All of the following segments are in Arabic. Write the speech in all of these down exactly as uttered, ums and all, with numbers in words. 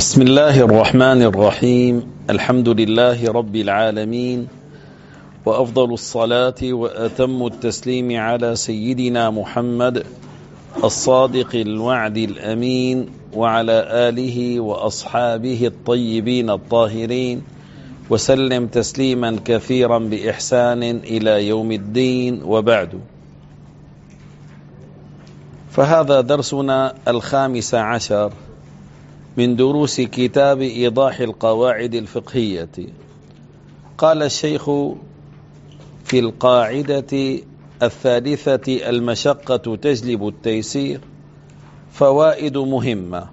بسم الله الرحمن الرحيم. الحمد لله رب العالمين، وأفضل الصلاة وأتم التسليم على سيدنا محمد الصادق الوعد الأمين، وعلى آله وأصحابه الطيبين الطاهرين، وسلم تسليما كثيرا بإحسان إلى يوم الدين، وبعد. فهذا درسنا الخامس عشر من دروس كتاب إيضاح القواعد الفقهية. قال الشيخ في القاعدة الثالثة: المشقة تجلب التيسير. فوائد مهمة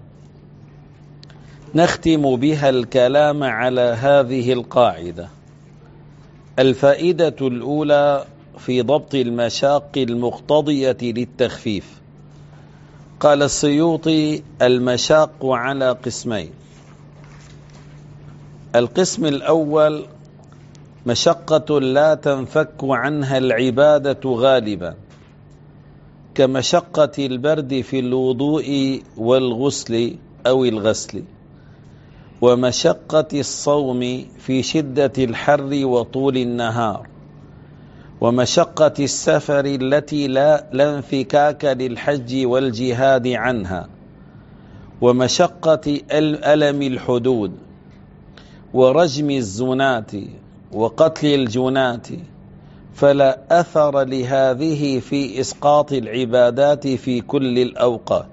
نختم بها الكلام على هذه القاعدة. الفائدة الأولى في ضبط المشاق المقتضية للتخفيف. قال السيوطي: المشاق على قسمين. القسم الأول: مشقة لا تنفك عنها العبادة غالبا، كمشقة البرد في الوضوء والغسل أو الغسل، ومشقة الصوم في شدة الحر وطول النهار، ومشقة السفر التي لا, لا انفكاك للحج والجهاد عنها، ومشقة ألم الحدود، ورجم الزنات، وقتل الجنات. فلا أثر لهذه في إسقاط العبادات في كل الأوقات.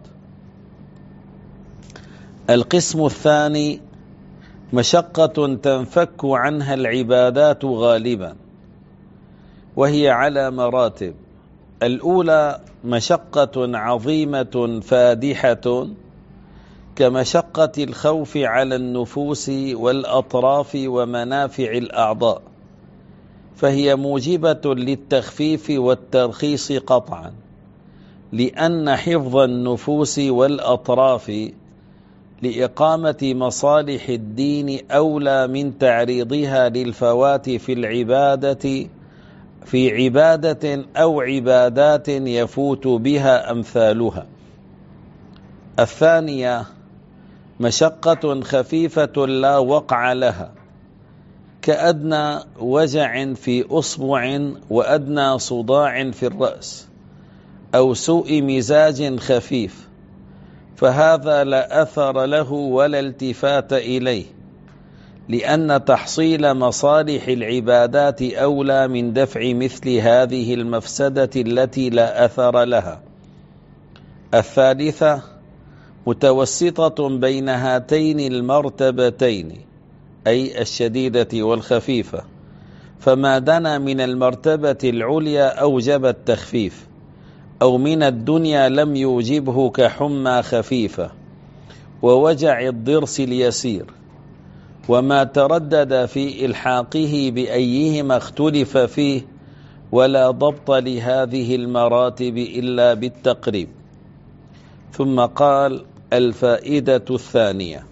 القسم الثاني: مشقة تنفك عنها العبادات غالبا، وهي على مراتب. الأولى: مشقة عظيمة فادحة، كمشقة الخوف على النفوس والأطراف ومنافع الأعضاء، فهي موجبة للتخفيف والترخيص قطعا، لأن حفظ النفوس والأطراف لإقامة مصالح الدين أولى من تعريضها للفوات في العبادة في عبادة أو عبادات يفوت بها أمثالها. الثانية: مشقة خفيفة لا وقع لها، كأدنى وجع في أصبع وأدنى صداع في الرأس، أو سوء مزاج خفيف، فهذا لا أثر له ولا التفات إليه، لأن تحصيل مصالح العبادات أولى من دفع مثل هذه المفسدة التي لا أثر لها. الثالثة: متوسطة بين هاتين المرتبتين، أي الشديدة والخفيفة، فما دنا من المرتبة العليا أوجب التخفيف، أو من الدنيا لم يوجبه، كحمى خفيفة ووجع الضرس اليسير، وما تردد في إلحاقه بأيهما اختلف فيه، ولا ضبط لهذه المراتب إلا بالتقريب. ثم قال: الفائدة الثانية.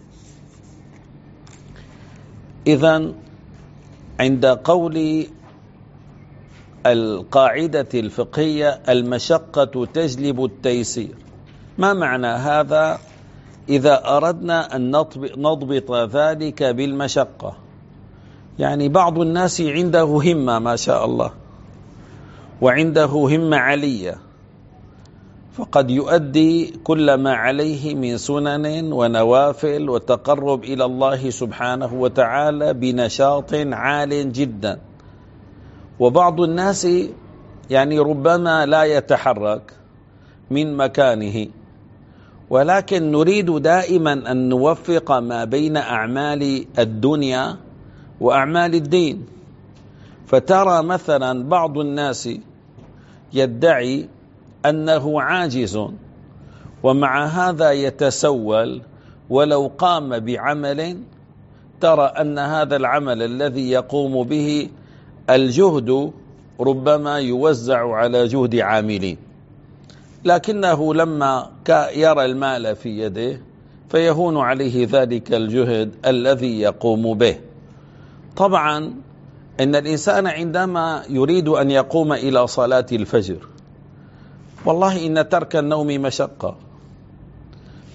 إذن عند قول القاعدة الفقهية المشقة تجلب التيسير، ما معنى هذا إذا أردنا أن نضبط ذلك بالمشقة؟ يعني بعض الناس عنده همة ما شاء الله، وعنده همة عالية، فقد يؤدي كل ما عليه من سنن ونوافل وتقرب إلى الله سبحانه وتعالى بنشاط عال جدا. وبعض الناس يعني ربما لا يتحرك من مكانه، ولكن نريد دائما أن نوفق ما بين أعمال الدنيا وأعمال الدين. فترى مثلا بعض الناس يدعي أنه عاجز، ومع هذا يتسول، ولو قام بعمل ترى أن هذا العمل الذي يقوم به الجهد ربما يوزع على جهد عاملين، لكنه لما يرى المال في يده فيهون عليه ذلك الجهد الذي يقوم به. طبعا إن الإنسان عندما يريد أن يقوم إلى صلاة الفجر، والله إن ترك النوم مشقة،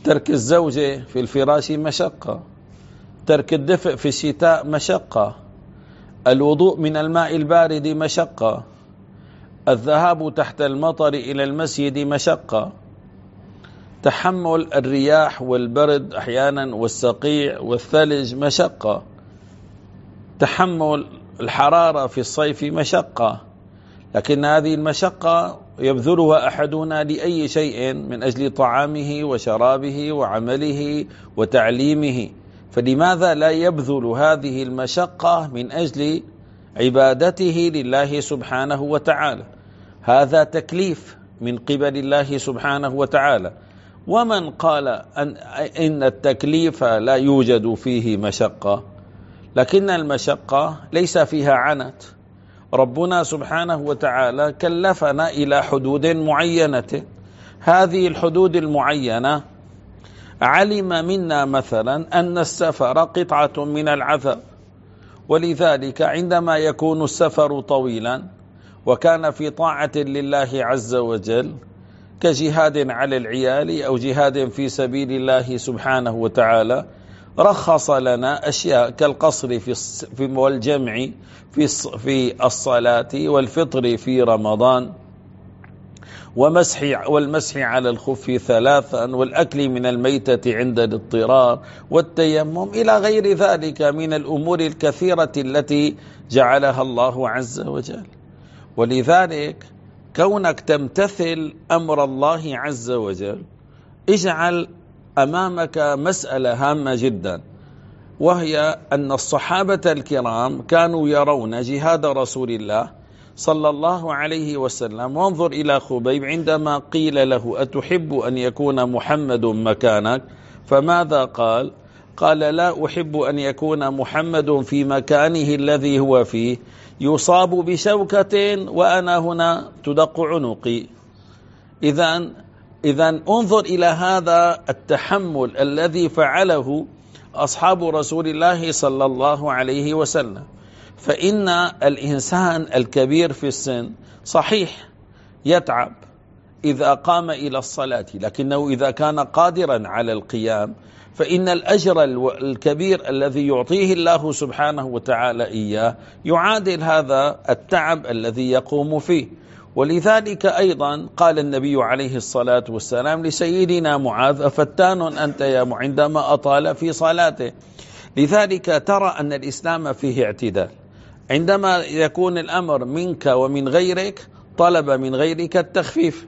ترك الزوجة في الفراش مشقة، ترك الدفء في الشتاء مشقة، الوضوء من الماء البارد مشقة، الذهاب تحت المطر إلى المسجد مشقة، تحمل الرياح والبرد أحيانا والصقيع والثلج مشقة، تحمل الحرارة في الصيف مشقة. لكن هذه المشقة يبذلها أحدنا لأي شيء من أجل طعامه وشرابه وعمله وتعليمه، فلماذا لا يبذل هذه المشقة من أجل عبادته لله سبحانه وتعالى؟ هذا تكليف من قبل الله سبحانه وتعالى. ومن قال أن إن التكليف لا يوجد فيه مشقة، لكن المشقة ليس فيها عنت. ربنا سبحانه وتعالى كلفنا إلى حدود معينة، هذه الحدود المعينة علم منا مثلا أن السفر قطعة من العذاب، ولذلك عندما يكون السفر طويلا وكان في طاعة لله عز وجل كجهاد على العيال أو جهاد في سبيل الله سبحانه وتعالى، رخص لنا أشياء كالقصر في والجمع في في الصلاة والفطر في رمضان ومسح والمسح على الخف ثلاثا والأكل من الميتة عند الاضطرار والتيمم إلى غير ذلك من الأمور الكثيرة التي جعلها الله عز وجل. ولذلك كونك تمتثل أمر الله عز وجل اجعل أمامك مسألة هامة جدا، وهي أن الصحابة الكرام كانوا يرون جهاد رسول الله صلى الله عليه وسلم. وانظر إلى خبيب عندما قيل له أتحب أن يكون محمد مكانك؟ فماذا قال؟ قال لا أحب أن يكون محمد في مكانه الذي هو فيه، يصاب بشوكة وأنا هنا تدق عنقي. إذن إذن انظر إلى هذا التحمل الذي فعله أصحاب رسول الله صلى الله عليه وسلم. فإن الإنسان الكبير في السن صحيح يتعب إذا قام إلى الصلاة، لكنه إذا كان قادرا على القيام فإن الأجر الكبير الذي يعطيه الله سبحانه وتعالى إياه يعادل هذا التعب الذي يقوم فيه. ولذلك أيضا قال النبي عليه الصلاة والسلام لسيدنا معاذ أفتان أنت يا معاذ عندما أطال في صلاته. لذلك ترى أن الإسلام فيه اعتدال. عندما يكون الأمر منك ومن غيرك طلب من غيرك التخفيف،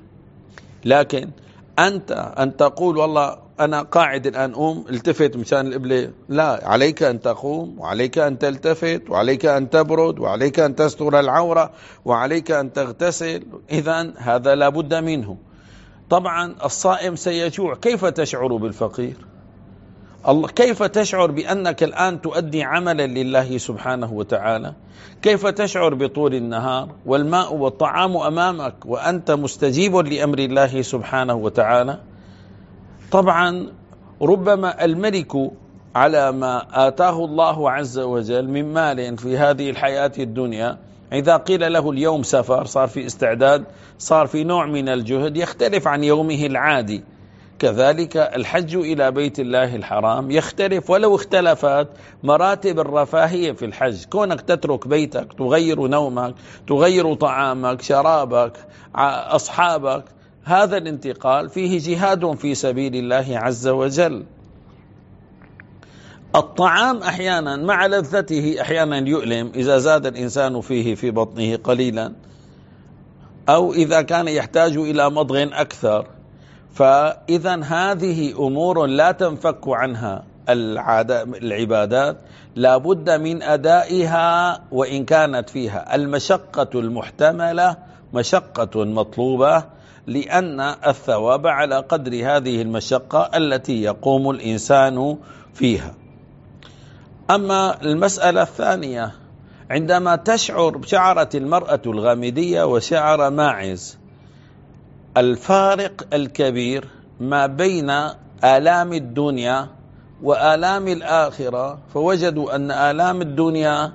لكن أنت أن تقول والله أنا قاعد الآن أقوم التفت مشان القبلة، لا، عليك أن تقوم وعليك أن تلتفت وعليك أن تبرد وعليك أن تستر العورة وعليك أن تغتسل. إذن هذا لا بد منه. طبعا الصائم سيجوع، كيف تشعر بالفقير؟ الله كيف تشعر بأنك الآن تؤدي عملا لله سبحانه وتعالى؟ كيف تشعر بطول النهار والماء والطعام أمامك وأنت مستجيب لأمر الله سبحانه وتعالى؟ طبعا ربما الملك على ما آتاه الله عز وجل من مال في هذه الحياة الدنيا إذا قيل له اليوم سفر صار في استعداد، صار في نوع من الجهد يختلف عن يومه العادي. كذلك الحج إلى بيت الله الحرام يختلف، ولو اختلفت مراتب الرفاهية في الحج، كونك تترك بيتك، تغير نومك، تغير طعامك، شرابك، أصحابك، هذا الانتقال فيه جهاد في سبيل الله عز وجل. الطعام أحيانا مع لذته أحيانا يؤلم إذا زاد الإنسان فيه في بطنه قليلا، أو إذا كان يحتاج إلى مضغ أكثر. فإذا هذه أمور لا تنفك عنها العبادات، لا بد من أدائها وإن كانت فيها المشقة المحتملة مشقة مطلوبة، لأن الثواب على قدر هذه المشقة التي يقوم الإنسان فيها. أما المسألة الثانية، عندما تشعر شعرت المرأة الغامدية وشعر ماعز الفارق الكبير ما بين آلام الدنيا وآلام الآخرة، فوجدوا أن آلام الدنيا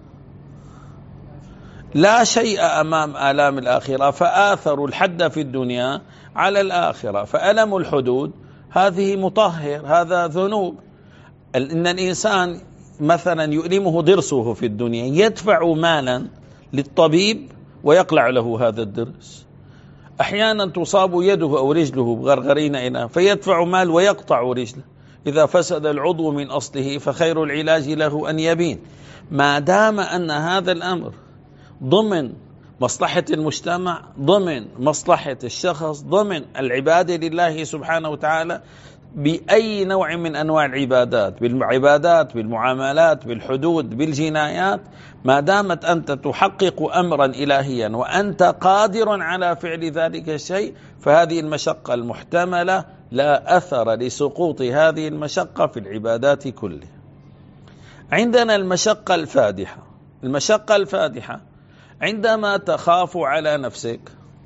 لا شيء أمام آلام الآخرة، فآثروا الحد في الدنيا على الآخرة. فألم الحدود هذه مطهر، هذا ذنوب. إن الإنسان مثلا يؤلمه ضرسه في الدنيا يدفع مالا للطبيب ويقلع له هذا الضرس. أحيانا تصاب يده أو رجله بغرغرين إناء فيدفع مال ويقطع رجله. إذا فسد العضو من أصله فخير العلاج له أن يبين. ما دام أن هذا الأمر ضمن مصلحة المجتمع، ضمن مصلحة الشخص، ضمن العبادة لله سبحانه وتعالى بأي نوع من أنواع العبادات، بالعبادات، بالمعاملات، بالحدود، بالجنايات، ما دامت أنت تحقق أمرا إلهيا وأنت قادر على فعل ذلك الشيء، فهذه المشقة المحتملة لا أثر لسقوط هذه المشقة في العبادات كلها. عندنا المشقة الفادحة. المشقة الفادحة عندما تخاف على نفسك.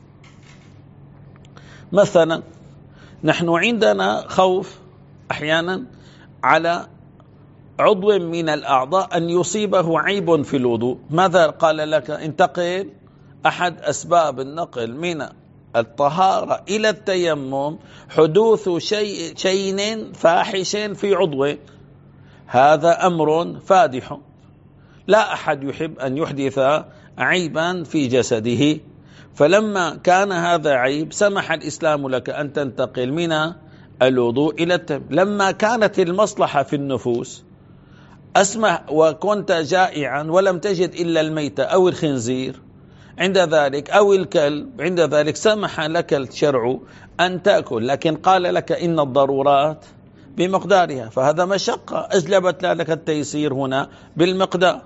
مثلا نحن عندنا خوف أحيانا على عضو من الأعضاء أن يصيبه عيب في الوضوء. ماذا قال لك؟ انتقل. أحد أسباب النقل من الطهارة إلى التيمم حدوث شيء شيء فاحش في عضو. هذا أمر فادح، لا أحد يحب أن يحدث عيبا في جسده. فلما كان هذا عيب سمح الإسلام لك أن تنتقل من الوضوء إلى التيمم. لما كانت المصلحة في النفوس أسمح وكنت جائعا ولم تجد إلا الميت أو الخنزير عند ذلك أو الكلب، عند ذلك سمح لك الشرع أن تأكل، لكن قال لك إن الضرورات بمقدارها. فهذا مشقة أجلبت لك التيسير هنا بالمقدار.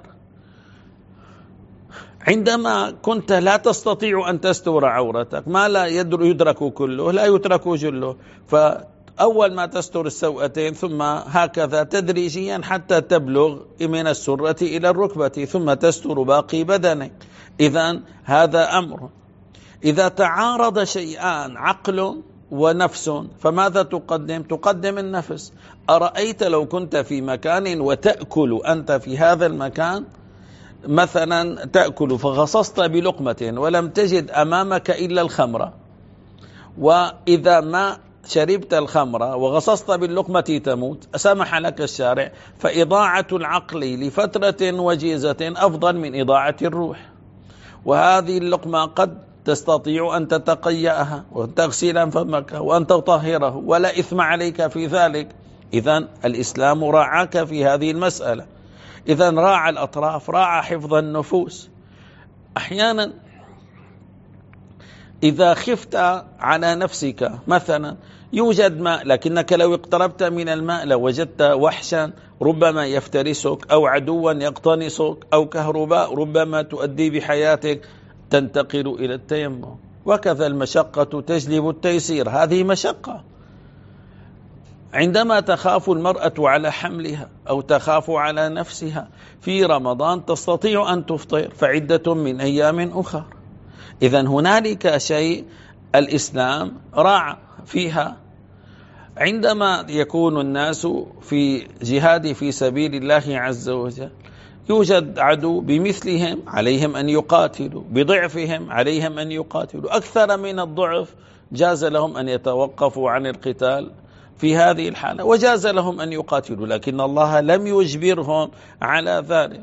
عندما كنت لا تستطيع أن تستر عورتك، ما لا يدرك كله لا يترك جله، فأول ما تستر السوأتين ثم هكذا تدريجيا حتى تبلغ من السرة إلى الركبة ثم تستر باقي بدنك. إذن هذا أمر. إذا تعارض شيئان عقل ونفس فماذا تقدم؟ تقدم النفس. أرأيت لو كنت في مكان وتأكل أنت في هذا المكان، مثلا تأكل فغصصت بلقمة ولم تجد أمامك إلا الخمرة، وإذا ما شربت الخمرة وغصصت باللقمة تموت، سمح لك الشارع، فإضاعة العقل لفترة وجيزة أفضل من إضاعة الروح. وهذه اللقمة قد تستطيع أن تتقيأها وتغسل فمك وأن تطهره ولا إثم عليك في ذلك. إذن الإسلام راعاك في هذه المسألة. إذن راعى الأطراف، راعى حفظ النفوس. أحيانا إذا خفت على نفسك مثلا يوجد ماء، لكنك لو اقتربت من الماء لوجدت وحشا ربما يفترسك أو عدوا يقتنصك أو كهرباء ربما تؤدي بحياتك، تنتقل إلى التيمم. وكذا المشقة تجلب التيسير. هذه مشقة. عندما تخاف المرأة على حملها أو تخاف على نفسها في رمضان تستطيع أن تفطر فعدة من أيام أخرى. إذن هنالك شيء الإسلام راعى فيها. عندما يكون الناس في جهاد في سبيل الله عز وجل يوجد عدو بمثلهم عليهم أن يقاتلوا، بضعفهم عليهم أن يقاتلوا، أكثر من الضعف جاز لهم أن يتوقفوا عن القتال في هذه الحالة، وجاز لهم أن يقاتلوا، لكن الله لم يجبرهم على ذلك.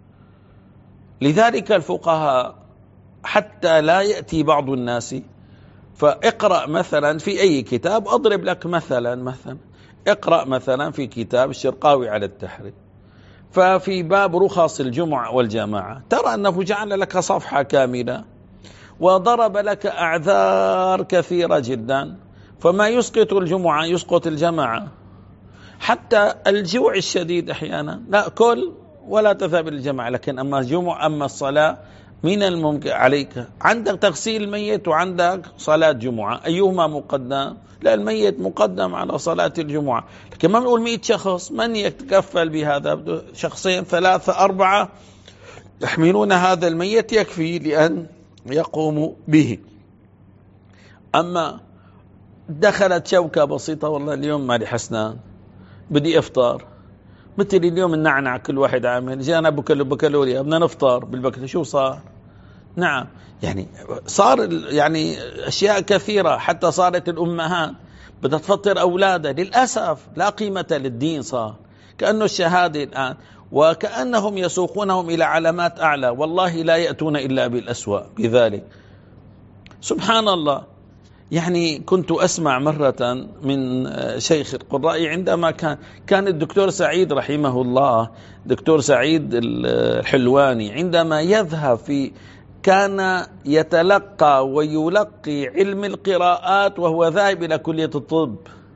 لذلك الفقهاء حتى لا يأتي بعض الناس فاقرأ مثلا في أي كتاب، أضرب لك مثلا مثلا اقرأ مثلا في كتاب الشرقاوي على التحرير، ففي باب رخص الجمعة والجماعة ترى أنه جعل لك صفحة كاملة وضرب لك أعذار كثيرة جدا، فما يسقط الجمعة يسقط الجماعة. حتى الجوع الشديد أحيانا لا كل ولا تذهب للجماعة، لكن أما الجمعة أما الصلاة من الممكن عليك، عندك تغسيل الميت وعندك صلاة جمعة، أيهما مقدم؟ لا الميت مقدم على صلاة الجمعة. لكن ما نقول مئة شخص، من يتكفل بهذا؟ شخصين ثلاثة أربعة يحملون هذا الميت يكفي لأن يقوموا به. أما دخلت شوكة بسيطة، والله اليوم مالي حسنان بدي أفطار، مثل اليوم النعنع كل واحد عامل، جانا بكالوريا بدنا نفطر بالبكالوريا، شو صار؟ نعم، يعني صار يعني أشياء كثيرة، حتى صارت الأمهات بدها تفطر أولادها، للأسف لا قيمة للدين، صار كأنه الشهادة الآن، وكأنهم يسوقونهم إلى علامات أعلى، والله لا يأتون إلا بالأسوأ بذلك. سبحان الله. يعني كنت أسمع مرة من شيخ القراء عندما كان كان الدكتور سعيد رحمه الله، دكتور سعيد الحلواني، عندما يذهب في كان يتلقى ويلقي علم القراءات وهو ذاهب إلى كلية الطب،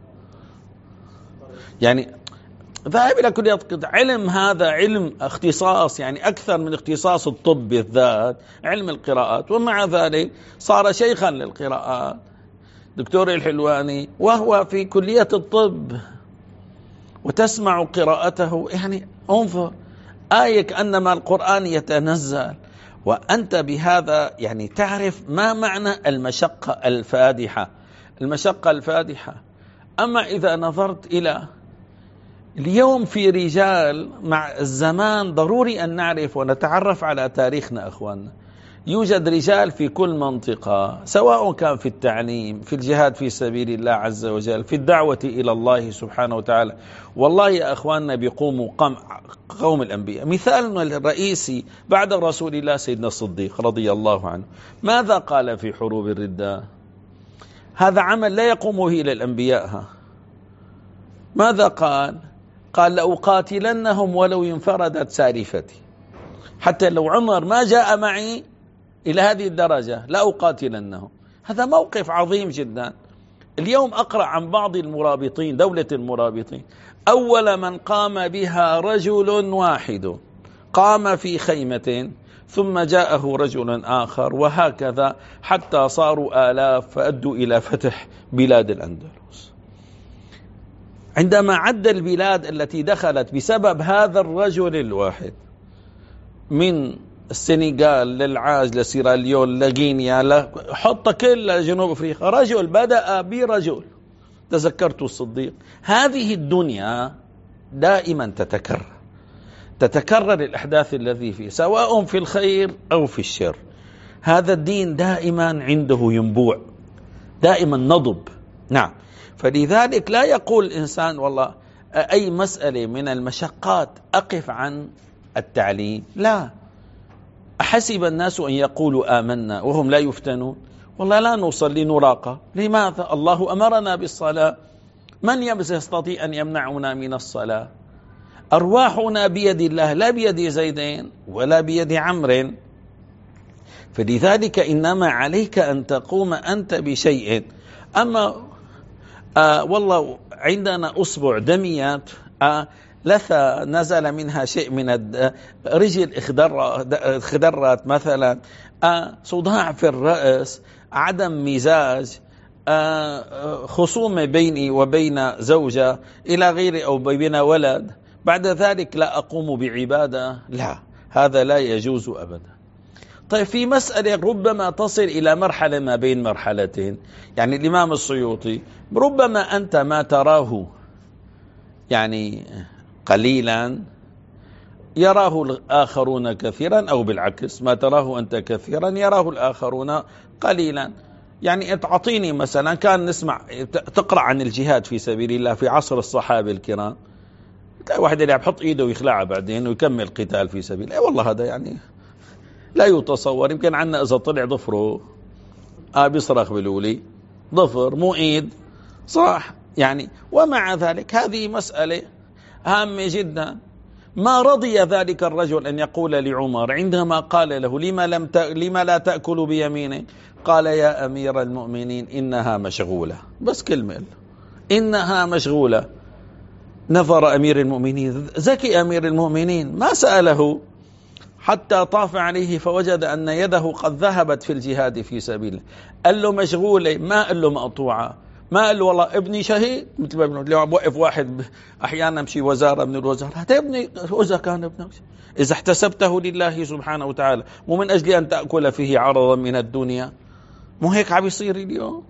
يعني ذاهب إلى كلية الطب. علم هذا علم اختصاص، يعني أكثر من اختصاص الطب بالذات، علم القراءات، ومع ذلك صار شيخا للقراءات دكتور الحلواني وهو في كلية الطب، وتسمع قراءته. يعني انظر، آية كأنما القرآن يتنزل، وأنت بهذا يعني تعرف ما معنى المشقة الفادحة، المشقة الفادحة. أما إذا نظرت إلى اليوم في رجال، مع الزمان ضروري أن نعرف ونتعرف على تاريخنا أخواننا، يوجد رجال في كل منطقة، سواء كان في التعليم، في الجهاد في سبيل الله عز وجل، في الدعوة إلى الله سبحانه وتعالى. والله يا أخواننا بيقوموا قم قوم الأنبياء. مثالنا الرئيسي بعد رسول الله سيدنا الصديق رضي الله عنه، ماذا قال في حروب الردة؟ هذا عمل لا يقوم به إلا الأنبياء. ها ماذا قال؟ قال لأقاتلنهم ولو انفردت سالفتي، حتى لو عمر ما جاء معي إلى هذه الدرجة لا أقاتلنهم. هذا موقف عظيم جدا. اليوم أقرأ عن بعض المرابطين، دولة المرابطين، أول من قام بها رجل واحد، قام في خيمة ثم جاءه رجل آخر، وهكذا حتى صاروا آلاف فأدوا إلى فتح بلاد الأندلس. عندما عد البلاد التي دخلت بسبب هذا الرجل الواحد، من السنغال للعاج لسيراليون لغينيا، حط كل جنوب أفريقيا، رجل بدأ برجل. تذكرت الصديق. هذه الدنيا دائما تتكرر، تتكرر الأحداث الذي فيه، سواء في الخير أو في الشر. هذا الدين دائما عنده ينبوع، دائما نضب. نعم، فلذلك لا يقول الإنسان والله أي مسألة من المشقات أقف عن التعليم، لا. أحسب الناس أن يقولوا آمنا وهم لا يفتنون؟ والله لا نصلي نراقة. لماذا؟ الله أمرنا بالصلاة، من يستطيع أن يمنعنا من الصلاة؟ أرواحنا بيد الله لا بيد زيدين ولا بيد عمرو. فلذلك إنما عليك أن تقوم أنت بشيء. أما آه والله عندنا أصبع دميات، آه لثة نزل منها شيء من رجل اخضرت مثلا، آه صداع في الرأس، عدم مزاج، آه خصومة بيني وبين زوجة إلى غير أو بين ولد، بعد ذلك لا أقوم بعبادة، لا، هذا لا يجوز أبدا. طيب في مسألة ربما تصل إلى مرحلة ما بين مرحلتين، يعني الإمام السيوطي ربما أنت ما تراه يعني قليلا يراه الآخرون كثيرا، أو بالعكس ما تراه أنت كثيرا يراه الآخرون قليلا. يعني تعطيني مثلا، كان نسمع تقرأ عن الجهاد في سبيل الله في عصر الصحابة الكرام، واحد اللي بحط إيده ويخلعها بعدين ويكمل قتال في سبيل الله. والله هذا يعني لا يتصور. يمكن عنا إذا طلع ضفره آه بيصرخ بالولي، ضفر مو إيد، صح يعني. ومع ذلك هذه مسألة هامة جدا. ما رضي ذلك الرجل أن يقول لعمر عندما قال له لما, لم ت... لما لا تأكل بيمينك؟ قال يا أمير المؤمنين إنها مشغولة، بس كلمة إنها مشغولة. نظر أمير المؤمنين، ذكي أمير المؤمنين، ما سأله حتى طاف عليه فوجد أن يده قد ذهبت في الجهاد في سبيله. قال له مشغولة، ما قال له مقطوعة، ما قال له والله ابني شهيد مثل ما ابنه. اليوم وقف واحد أحيانا مشي وزارة من الوزارات، هذا ابني، إذا كان ابنك إذا احتسبته لله سبحانه وتعالى مو من أجل أن تأكل فيه عرضا من الدنيا، مو هيك عم يصير اليوم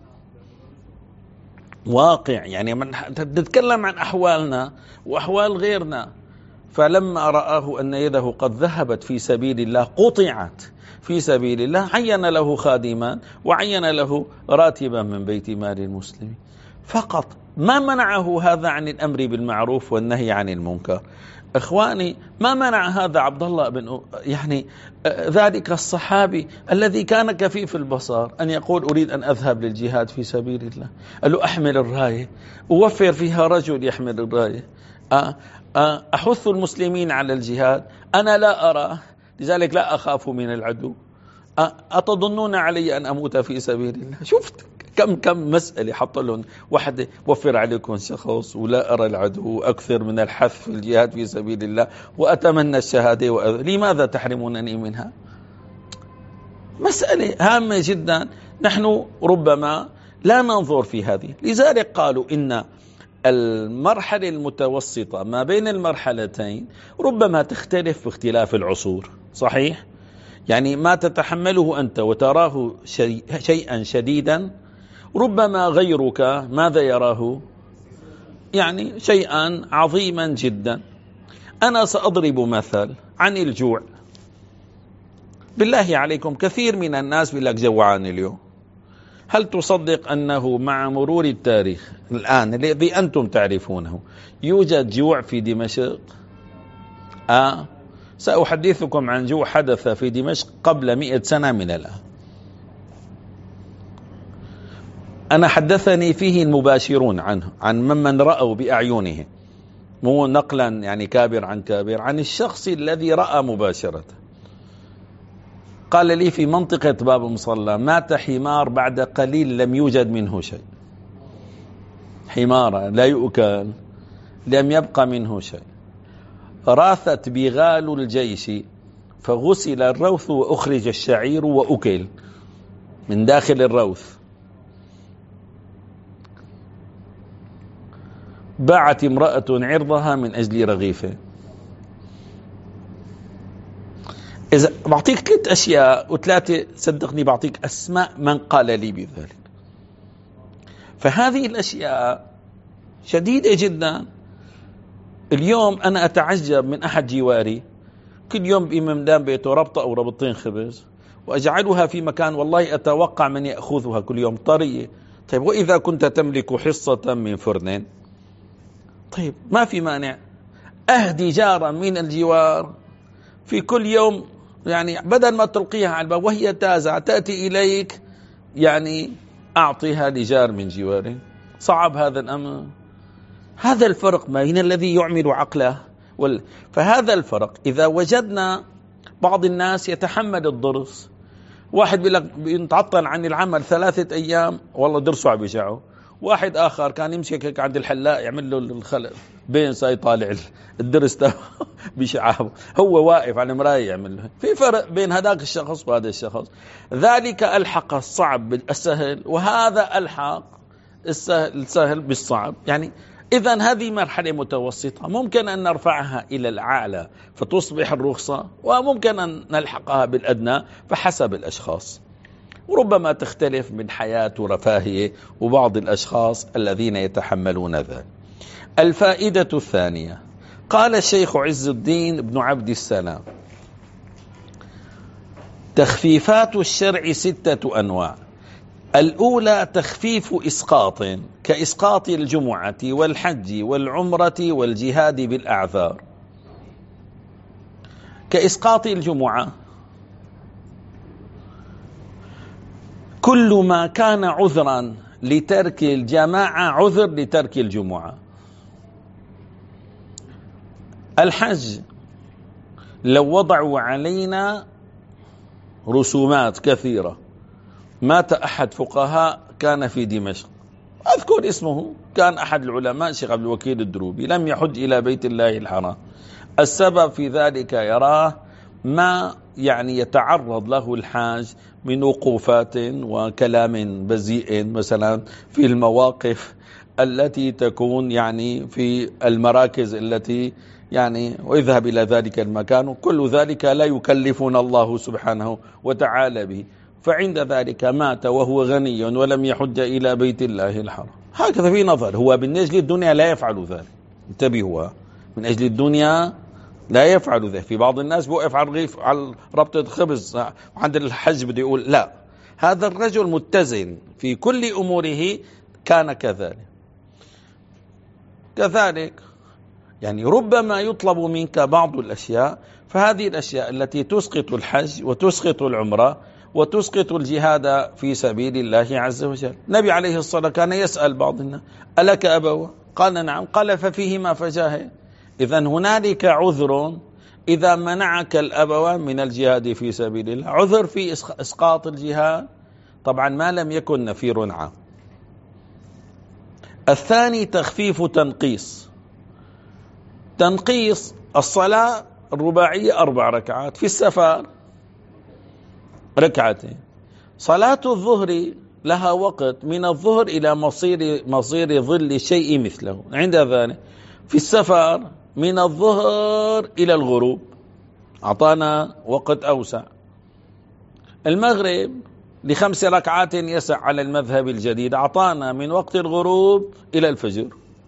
واقع. يعني من نتكلم عن أحوالنا وأحوال غيرنا. فلما رآه أن يده قد ذهبت في سبيل الله قطعت، في سبيل الله عين له خادما وعين له راتبا من بيت مال المسلمين فقط. ما منعه هذا عن الأمر بالمعروف والنهي عن المنكر. إخواني، ما منع هذا عبد الله بن يعني ذلك الصحابي الذي كان كفيف البصر أن يقول أريد أن أذهب للجهاد في سبيل الله؟ قال له أحمل الراية، أوفر فيها رجل يحمل الراية، أحث المسلمين على الجهاد، أنا لا أرى لذلك لا أخاف من العدو، أتظنون علي أن أموت في سبيل الله؟ شفت كم كم مسألة حط لهم واحد، وفر عليكم شخص، ولا أرى العدو، أكثر من الحث في الجهاد في سبيل الله، وأتمنى الشهادة وأذ... لماذا تحرمونني منها؟ مسألة هامة جدا، نحن ربما لا ننظر في هذه. لذلك قالوا إن المرحلة المتوسطة ما بين المرحلتين ربما تختلف باختلاف العصور. صحيح؟ يعني ما تتحمله أنت وتراه شيء شيئا شديدا ربما غيرك ماذا يراه؟ يعني شيئا عظيما جدا. أنا سأضرب مثل عن الجوع. بالله عليكم كثير من الناس بيقول لك جوعان اليوم. هل تصدق أنه مع مرور التاريخ الآن الذي أنتم تعرفونه يوجد جوع في دمشق؟ آه سأحدثكم عن جوع حدث في دمشق قبل مئة سنة من الآن. أنا حدثني فيه المباشرون عنه، عن ممن رأوا بأعينهم، مو نقلا يعني كابر عن كابر، عن الشخص الذي رأى مباشرة. قال لي في منطقة باب مصلى مات حمار بعد قليل لم يوجد منه شيء، حمار لا يؤكل لم يبقى منه شيء. راثت بغال الجيش فغسل الروث وأخرج الشعير وأكل من داخل الروث. باعت امرأة عرضها من أجل رغيفه. إذا بعطيك ثلاث أشياء وثلاثة صدقني بعطيك أسماء من قال لي بذلك. فهذه الأشياء شديدة جدا. اليوم أنا أتعجب من أحد جواري كل يوم بممدان بيته ربطة أو ربطين خبز وأجعلها في مكان والله أتوقع من يأخذها كل يوم طرية. طيب وإذا كنت تملك حصة من فرن، طيب ما في مانع أهدي جارا من الجوار في كل يوم، يعني بدل ما تلقيها على الباب وهي تازعة تأتي إليك، يعني أعطيها لجار من جواري. صعب هذا الأمر. هذا الفرق ما بين الذي يعمل عقله وال... فهذا الفرق. إذا وجدنا بعض الناس يتحمل الضرس، واحد بيقول لك بيتعطل عن العمل ثلاثة أيام والله درسه عم يوجعه، واحد آخر كان يمشي هيك عند الحلاق يعمل له الخلق بين ساي طالع الدرس ده بشعابه، هو واقف على المراية يعمل له. في فرق بين هذاك الشخص وهذا الشخص. ذلك ألحق الصعب بالسهل، وهذا ألحق السهل, السهل بالصعب. يعني إذن هذه مرحلة متوسطة ممكن أن نرفعها إلى الأعلى فتصبح الرخصة، وممكن أن نلحقها بالأدنى فحسب الأشخاص، وربما تختلف من حياة ورفاهية وبعض الأشخاص الذين يتحملون ذلك. الفائدة الثانية، قال الشيخ عز الدين بن عبد السلام: تخفيفات الشرع ستة أنواع. الأولى تخفيف إسقاط كإسقاط الجمعة والحج والعمرة والجهاد بالأعذار. كإسقاط الجمعة كل ما كان عذرا لترك الجماعة عذر لترك الجمعة. الحج لو وضعوا علينا رسومات كثيرة، مات أحد فقهاء كان في دمشق أذكر اسمه، كان أحد العلماء شيخ عبد الوكيل الدروبي، لم يحج إلى بيت الله الحرام. السبب في ذلك يراه ما يعني يتعرض له الحاج من وقوفات وكلام بذيء مثلا في المواقف التي تكون يعني في المراكز التي يعني ويذهب إلى ذلك المكان، كل ذلك لا يكلفنا الله سبحانه وتعالى به. فعند ذلك مات وهو غني ولم يحج إلى بيت الله الحرام. هكذا في نظر، هو من أجل الدنيا لا يفعل ذلك، انتبهوا، من أجل الدنيا لا يفعل ذلك. في بعض الناس بوقف على الرغيف على ربطة خبز وعند الحج بده يقول لا. هذا الرجل متزن في كل أموره، كان كذلك. كذلك يعني ربما يطلب منك بعض الأشياء، فهذه الأشياء التي تسقط الحج وتسقط العمرة وتسقط الجهاد في سبيل الله عز وجل. النبي عليه الصلاة والسلام كان يسأل بعض الناس: ألك أبوة؟ قال نعم. قال ففيهما فجاهد. إذن هنالك عذر إذا منعك الأبوان من الجهاد في سبيل الله. عذر في إسقاط الجهاد طبعا ما لم يكن نفير عام. الثاني تخفيف تنقيص. تنقيص الصلاة الرباعية أربع ركعات، في السفر ركعتين. صلاة الظهر لها وقت من الظهر إلى مصير مصير ظل شيء مثله، عند ذلك في السفر من الظهر إلى الغروب، أعطانا وقت أوسع. المغرب لخمس ركعات يسع على المذهب الجديد، أعطانا من وقت الغروب إلى الفجر.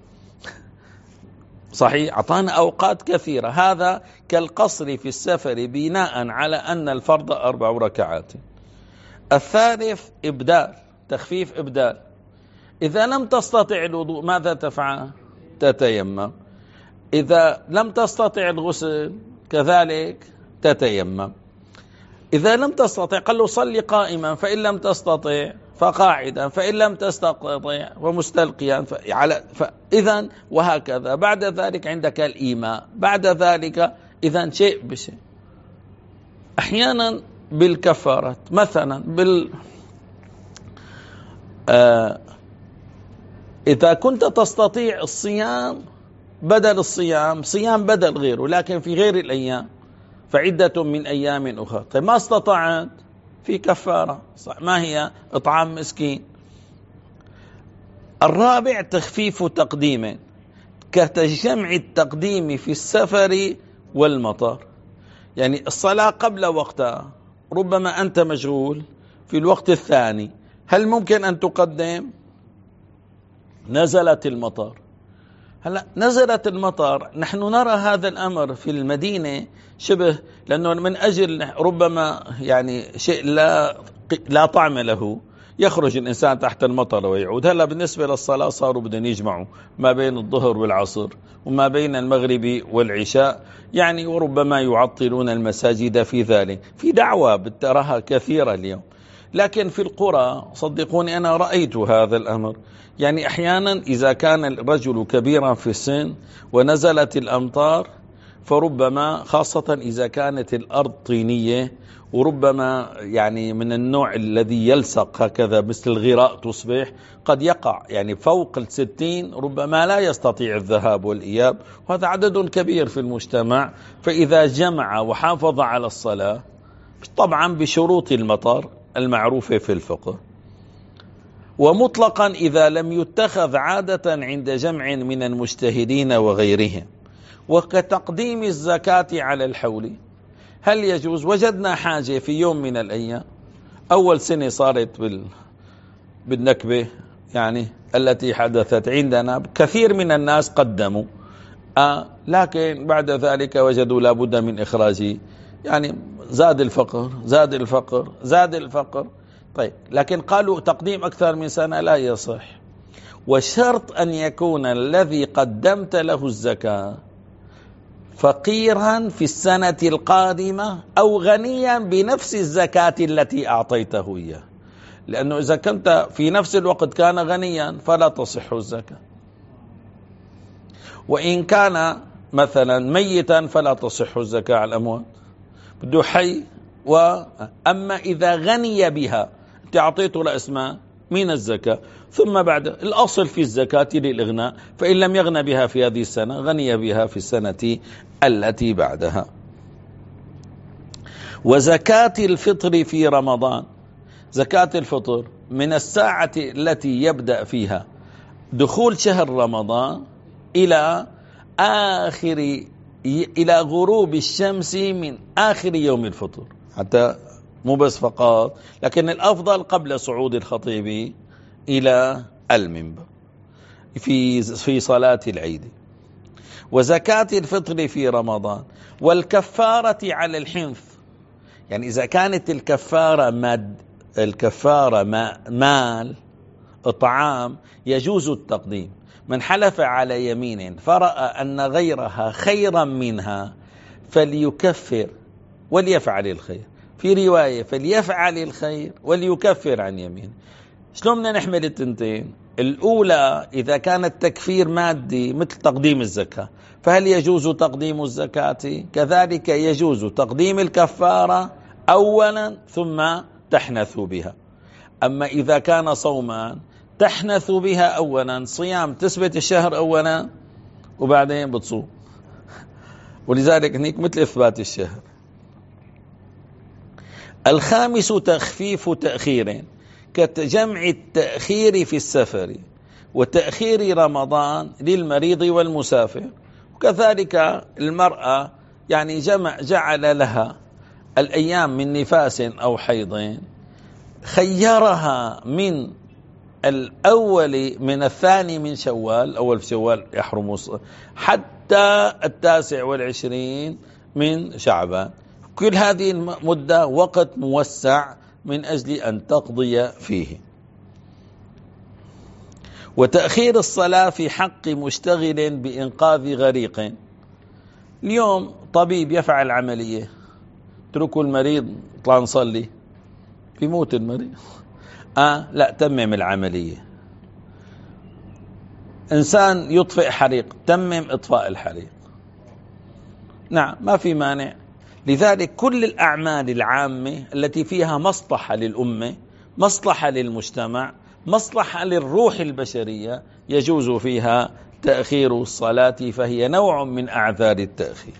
صحيح، أعطانا أوقات كثيرة. هذا كالقصر في السفر بناء على أن الفرض أربع ركعات. الثالث إبدال، تخفيف إبدال. إذا لم تستطع الوضوء ماذا تفعل؟ تتيمم. إذا لم تستطع الغسل كذلك تتيمم. إذا لم تستطع قال له صلي قائما، فإن لم تستطع فقاعدا، فإن لم تستطع ومستلقيا على فإذا وهكذا. بعد ذلك عندك الإيماء، بعد ذلك إذا شيء بشيء. أحيانا بالكفارات مثلا بال آه إذا كنت تستطيع الصيام بدل الصيام، صيام بدل غيره، لكن في غير الأيام فعدة من أيام أخرى. طيب ما استطعت، في كفارة. ما هي؟ إطعام مسكين. الرابع تخفيف تقديم، كتجمع التقديم في السفر والمطار. يعني الصلاة قبل وقتها، ربما أنت مشغول في الوقت الثاني، هل ممكن أن تقدم؟ نزلت المطر. هلا نزلت المطر، نحن نرى هذا الأمر في المدينة شبه، لأنه من أجل ربما يعني شيء لا لا طعم له، يخرج الإنسان تحت المطر ويعود. هلا بالنسبة للصلاة صاروا بدهم يجمعوا ما بين الظهر والعصر وما بين المغرب والعشاء، يعني وربما يعطلون المساجد في ذلك. في دعوة بتراها كثيرة اليوم، لكن في القرى صدقوني أنا رأيت هذا الأمر. يعني أحيانا إذا كان الرجل كبيرا في السن ونزلت الأمطار، فربما خاصة إذا كانت الأرض طينية، وربما يعني من النوع الذي يلصق هكذا مثل الغراء تصبح، قد يقع يعني فوق الستين، ربما لا يستطيع الذهاب والإياب، وهذا عدد كبير في المجتمع. فإذا جمع وحافظ على الصلاة طبعا بشروط المطر المعروفة في الفقه، ومطلقا إذا لم يتخذ عادة عند جمع من المجتهدين وغيرهم. وكتقديم الزكاة على الحول، هل يجوز؟ وجدنا حاجة في يوم من الأيام، أول سنة صارت بال... بالنكبة يعني التي حدثت عندنا، كثير من الناس قدموا آه لكن بعد ذلك وجدوا لابد من إخراجه، يعني زاد الفقر زاد الفقر زاد الفقر. طيب لكن قالوا تقديم أكثر من سنة لا يصح، وشرط أن يكون الذي قدمت له الزكاة فقيرا في السنة القادمة أو غنيا بنفس الزكاة التي أعطيته إياه، لأنه إذا كنت في نفس الوقت كان غنيا فلا تصح الزكاة، وإن كان مثلا ميتا فلا تصح الزكاة على الأموات، بده حي. وأما إذا غني بها أنت أعطيته لأسماء من الزكاة، ثم بعد الأصل في الزكاة للإغناء، فإن لم يغنى بها في هذه السنة غني بها في السنة التي بعدها. وزكاة الفطر في رمضان، زكاة الفطر من الساعة التي يبدأ فيها دخول شهر رمضان إلى آخر إلى غروب الشمس من آخر يوم الفطر، حتى مو بس فقط، لكن الأفضل قبل صعود الخطيب إلى المنبر في في صلاة العيد. وزكاة الفطر في رمضان، والكفارة على الحنث. يعني إذا كانت الكفارة ماد الكفارة ما مال إطعام يجوز التقديم. من حلف على يمين فرأى أن غيرها خيرا منها فليكفر وليفعل الخير. في رواية فليفعل الخير وليكفر عن يمين. شلون بدنا نحمل التنتين؟ الأولى إذا كان التكفير مادي مثل تقديم الزكاة، فهل يجوز تقديم الزكاة؟ كذلك يجوز تقديم الكفارة أولا ثم تحنث بها. أما إذا كان صوما تحنث بها أولا، صيام تثبت الشهر أولا وبعدين بتصوم، ولذلك هناك مثل إثبات الشهر. الخامس تخفيف تأخير، كجمع التأخير في السفر وتأخير رمضان للمريض والمسافر. وكذلك المرأة يعني جمع جعل لها الأيام من نفاس أو حيض، خيرها من الأول من الثاني من شوال، أول في شوال يحرم حتى التاسع والعشرين من شعبان. كل هذه المدة وقت موسع من أجل أن تقضي فيه. وتأخير الصلاة في حق مشتغل بإنقاذ غريق. اليوم طبيب يفعل عملية، اتركوا المريض طلع نصلي، بيموت المريض. آه لا، تمم العملية. إنسان يطفئ حريق، تمم إطفاء الحريق. نعم، ما في مانع. لذلك كل الأعمال العامة التي فيها مصلحة للأمة، مصلحة للمجتمع، مصلحة للروح البشرية، يجوز فيها تأخير الصلاة، فهي نوع من أعذار التأخير.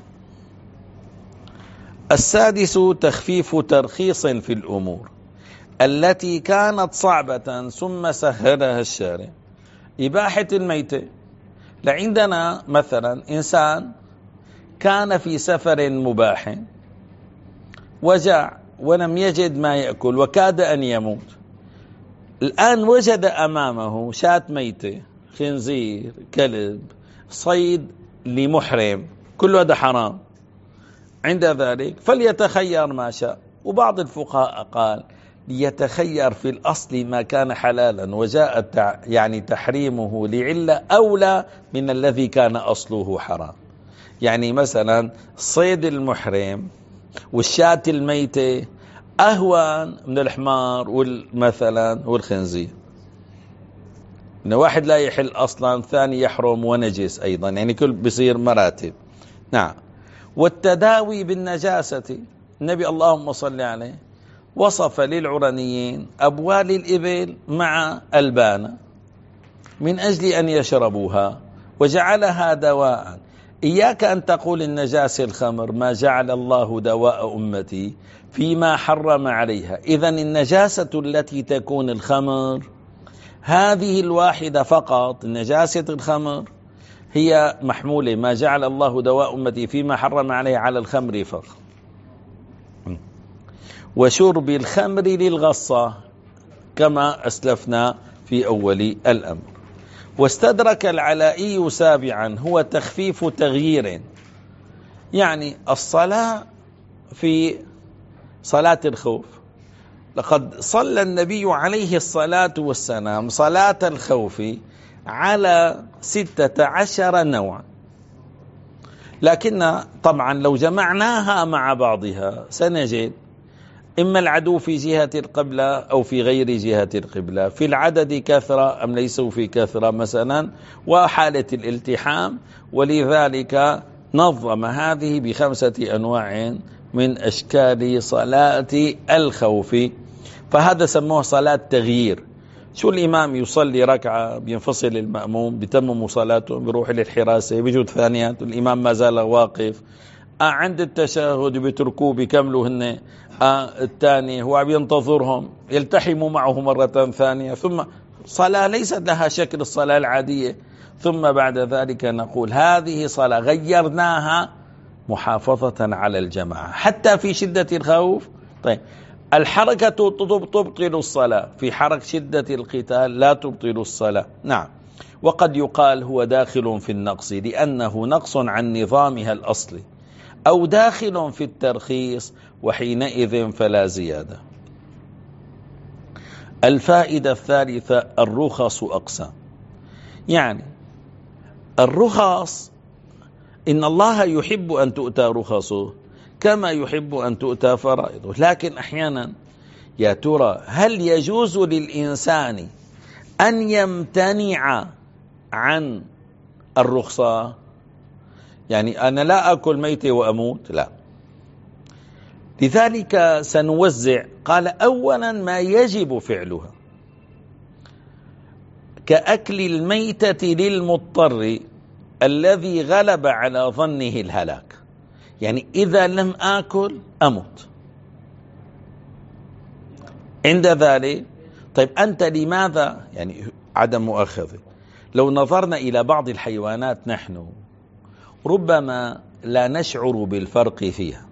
السادس تخفيف ترخيص في الأمور التي كانت صعبة ثم سهلها الشارع. إباحة الميتة. لعندنا مثلا إنسان كان في سفر مباح وجاع ولم يجد ما يأكل وكاد أن يموت، الآن وجد أمامه شاة ميتة، خنزير، كلب، صيد لمحرم، كل هذا حرام. عند ذلك فليتخير ما شاء. وبعض الفقهاء قال ليتخير في الأصل ما كان حلالا وجاء يعني تحريمه لعلة أولى من الذي كان أصله حرام. يعني مثلا صيد المحرم والشاة الميتة أهون من الحمار والمثلا والخنزير. إن واحد لا يحل أصلا، ثاني يحرم ونجس أيضا، يعني كل بصير مراتب. نعم. والتداوي بالنجاسة. النبي اللهم صل عليه وصف للعرنيين أبوال الإبل مع البانة من أجل أن يشربوها وجعلها دواء. إياك أن تقول النجاسة الخمر، ما جعل الله دواء أمتي فيما حرم عليها. إذن النجاسة التي تكون الخمر هذه الواحدة فقط، نجاسة الخمر هي محمولة ما جعل الله دواء أمتي فيما حرم عليه على الخمر فقط. وشرب الخمر للغصة كما أسلفنا في أول الأمر. واستدرك العلائي سابعا هو تخفيف تغيير، يعني الصلاة في صلاة الخوف. لقد صلى النبي عليه الصلاة والسلام صلاة الخوف على ستة عشر نوعا، لكن طبعا لو جمعناها مع بعضها سنجد إما العدو في جهة القبلة أو في غير جهة القبلة، في العدد كثرة أم ليسوا في كثرة مثلا، وحالة الالتحام. ولذلك نظم هذه بخمسة أنواع من أشكال صلاة الخوف، فهذا سموه صلاة تغيير. شو الإمام يصلي ركعة بينفصل المأموم بتمم صلاته بيروح للحراسة بيجود ثانيات الإمام ما زال واقف، آه عند التشهد بتركوه بيكملوا هن، آه الثاني هو بينتظرهم يلتحموا معه مرة ثانية، ثم صلاة ليست لها شكل الصلاة العادية. ثم بعد ذلك نقول هذه صلاة غيرناها محافظة على الجماعة حتى في شدة الخوف. طيب الحركة تبطل الصلاة، في حركة شدة القتال لا تبطل الصلاة. نعم. وقد يقال هو داخل في النقص لأنه نقص عن نظامها الأصلي، أو داخل في الترخيص، وحينئذ فلا زيادة. الفائدة الثالثة: الرخص أقسام. يعني الرخص إن الله يحب أن تؤتى رخصه كما يحب أن تؤتى فرائضه، لكن أحيانا يا ترى هل يجوز للإنسان أن يمتنع عن الرخصة؟ يعني أنا لا أكل ميتة وأموت، لا. لذلك سنوزع. قال: أولا ما يجب فعلها كأكل الميتة للمضطر الذي غلب على ظنه الهلاك، يعني إذا لم آكل أموت عند ذلك. طيب أنت لماذا يعني عدم مؤاخذة؟ لو نظرنا إلى بعض الحيوانات نحن ربما لا نشعر بالفرق فيها.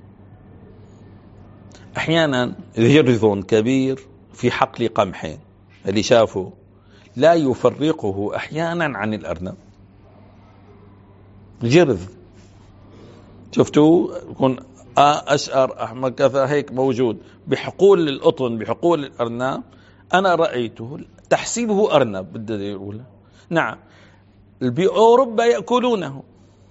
أحيانا جرذ كبير في حقل قمح اللي شافه لا يفرقه أحيانا عن الأرنب. جرذ شفتوه يكون أشقر أحمر كذا هيك موجود بحقول القطن بحقول الأرنب، أنا رأيته تحسيبه أرنب بالدرجة الأولى. نعم بأوروبا يأكلونه،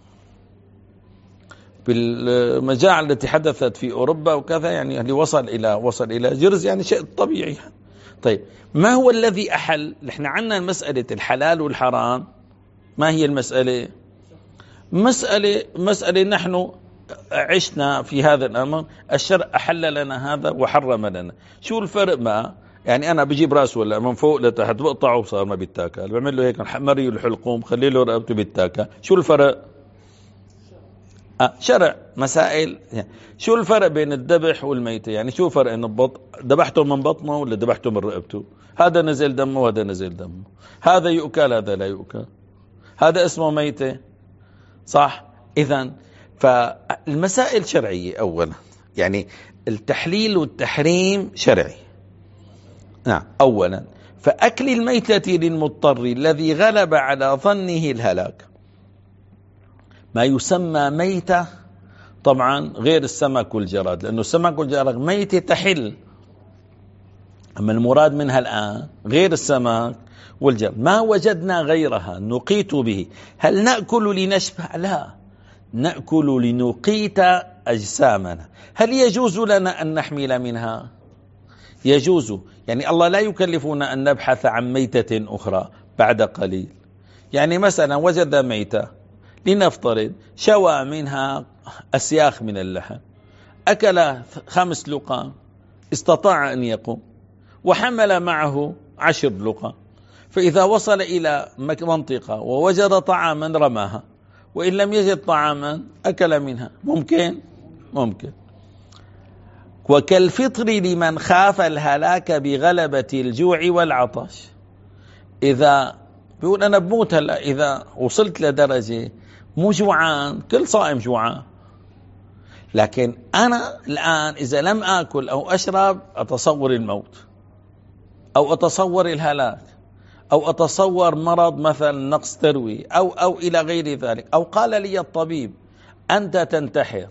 بالمجاعة التي حدثت في أوروبا وكذا، يعني اللي وصل إلى وصل إلى جرز، يعني شيء طبيعي. طيب ما هو الذي أحل؟ نحن عندنا مسألة الحلال والحرام. ما هي المسألة؟ مسألة مسألة نحن عشنا في هذا الأمر، الشرع أحل لنا هذا وحرم لنا. شو الفرق؟ ما يعني أنا بجيب راسه ولا من فوق لتحت بقطعه وصار ما بيتاكل، بعمل له هيك مري الحلقوم خلي له رقبته بيتاكل. شو الفرق؟ آه شرع مسائل. يعني شو الفرق بين الذبح والميتة؟ يعني شو فرق إن البط ذبحته من بطنه ولا ذبحته من رقبته؟ هذا نزل دمه وهذا نزل دمه، هذا يؤكل هذا لا يؤكل، هذا اسمه ميتة، صح؟ إذن فالمسائل شرعية أولا، يعني التحليل والتحريم شرعي. نعم أولا. فأكل الميتة للمضطر الذي غلب على ظنه الهلاك ما يسمى ميتة، طبعا غير السمك والجراد، لأنه السمك والجراد ميتة تحل، أما المراد منها الآن غير السمك والجراد. ما وجدنا غيرها نقيت به. هل نأكل لنشبع؟ لا، نأكل لنقيت أجسامنا. هل يجوز لنا أن نحمل منها؟ يجوز. يعني الله لا يكلفنا أن نبحث عن ميتة أخرى بعد قليل. يعني مثلا وجد ميتة، لنفترض شوى منها أسياخ من اللحم، أكل خمس لقام، استطاع أن يقوم وحمل معه عشر لقام، فإذا وصل إلى منطقة ووجد طعاما رماها، وإن لم يجد طعاما أكل منها. ممكن؟ ممكن. وكالفطر لمن خاف الهلاك بغلبة الجوع والعطش. إذا بيقول أنا بموت هلا، إذا وصلت لدرجة مو جوعان، كل صائم جوعان، لكن أنا الآن إذا لم آكل أو أشرب أتصور الموت، أو أتصور الهلاك، أو أتصور مرض مثلا نقص تروي، أو أو إلى غير ذلك. أو قال لي الطبيب أنت تنتحر،